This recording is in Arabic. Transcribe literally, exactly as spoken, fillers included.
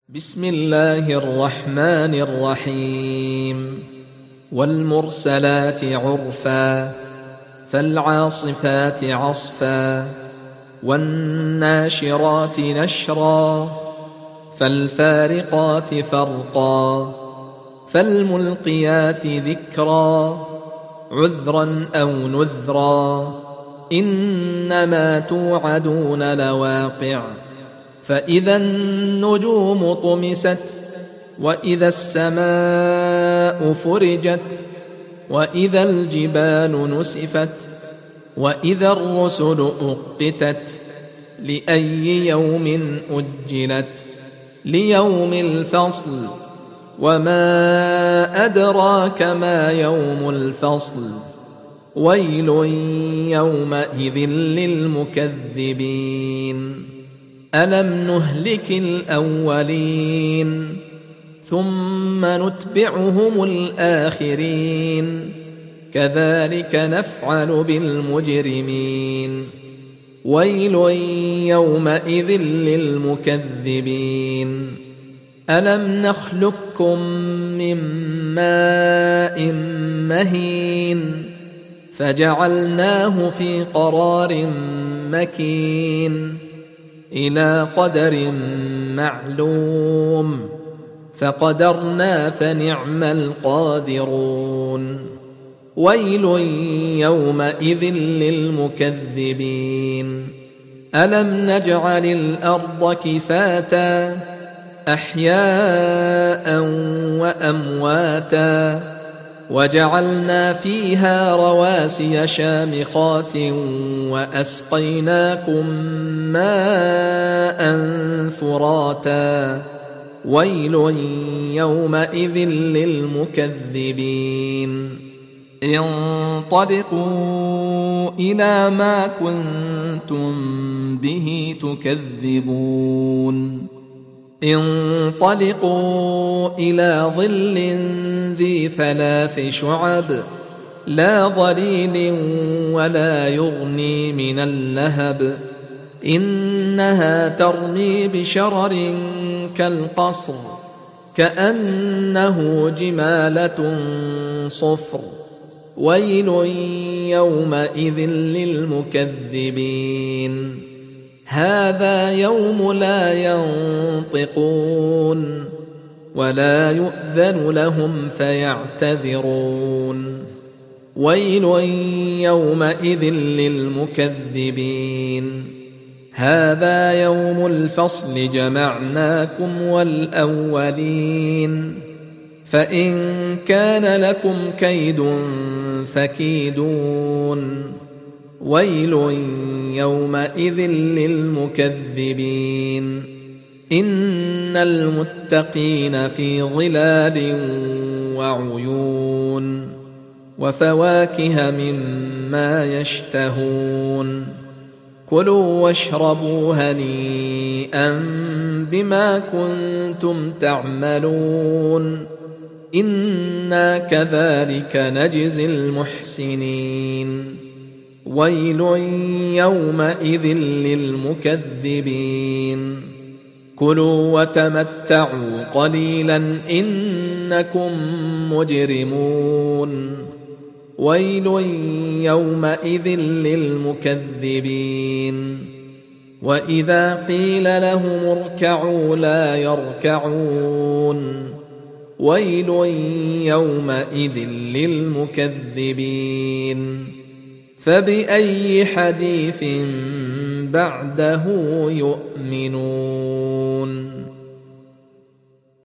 بسم الله الرحمن الرحيم والمرسلات عرفا فالعاصفات عصفا والناشرات نشرا فالفارقات فرقا فالملقيات ذكرا عذرا أو نذرا إنما توعدون لواقع فإذا النجوم طمست وإذا السماء فرجت وإذا الجبال نسفت وإذا الرسل أقتت لأي يوم أجلت ليوم الفصل وما أدراك ما يوم الفصل ويل يومئذ للمكذبين ألم نهلك الأولين ثم نتبعهم الآخرين كذلك نفعل بالمجرمين ويل يومئذ للمكذبين ألم نخلقكم من ماء مهين فجعلناه في قرار مكين إلى قدر معلوم فقدرنا فنعم القادرون ويل يومئذ للمكذبين ألم نجعل الأرض كفاتا أحياء وأمواتا وجعلنا فيها رواسي شامخات وأسقيناكم ماء فراتا ويل يومئذ للمكذبين انطلقوا إلى ما كنتم به تكذبون انطلقوا إلى ظل ذي ثلاث شعب لا ظليل ولا يغني من اللهب إنها ترمي بشرر كالقصر كأنه جمالة صفر ويل يومئذ للمكذبين هذا يوم لا ينطقون ولا يؤذن لهم فيعتذرون ويل يومئذ للمكذبين هذا يوم الفصل جمعناكم والأولين فإن كان لكم كيد فكيدون ويل يومئذ للمكذبين إن المتقين في ظلال وعيون وفواكه مما يشتهون كلوا واشربوا هنيئا بما كنتم تعملون إنا كذلك نجزي المحسنين ويل يومئذ للمكذبين كلوا وتمتعوا قليلا إنكم مجرمون ويل يومئذ للمكذبين وإذا قيل لهم اركعوا لا يركعون ويل يومئذ للمكذبين فبأي حديث بعده يؤمنون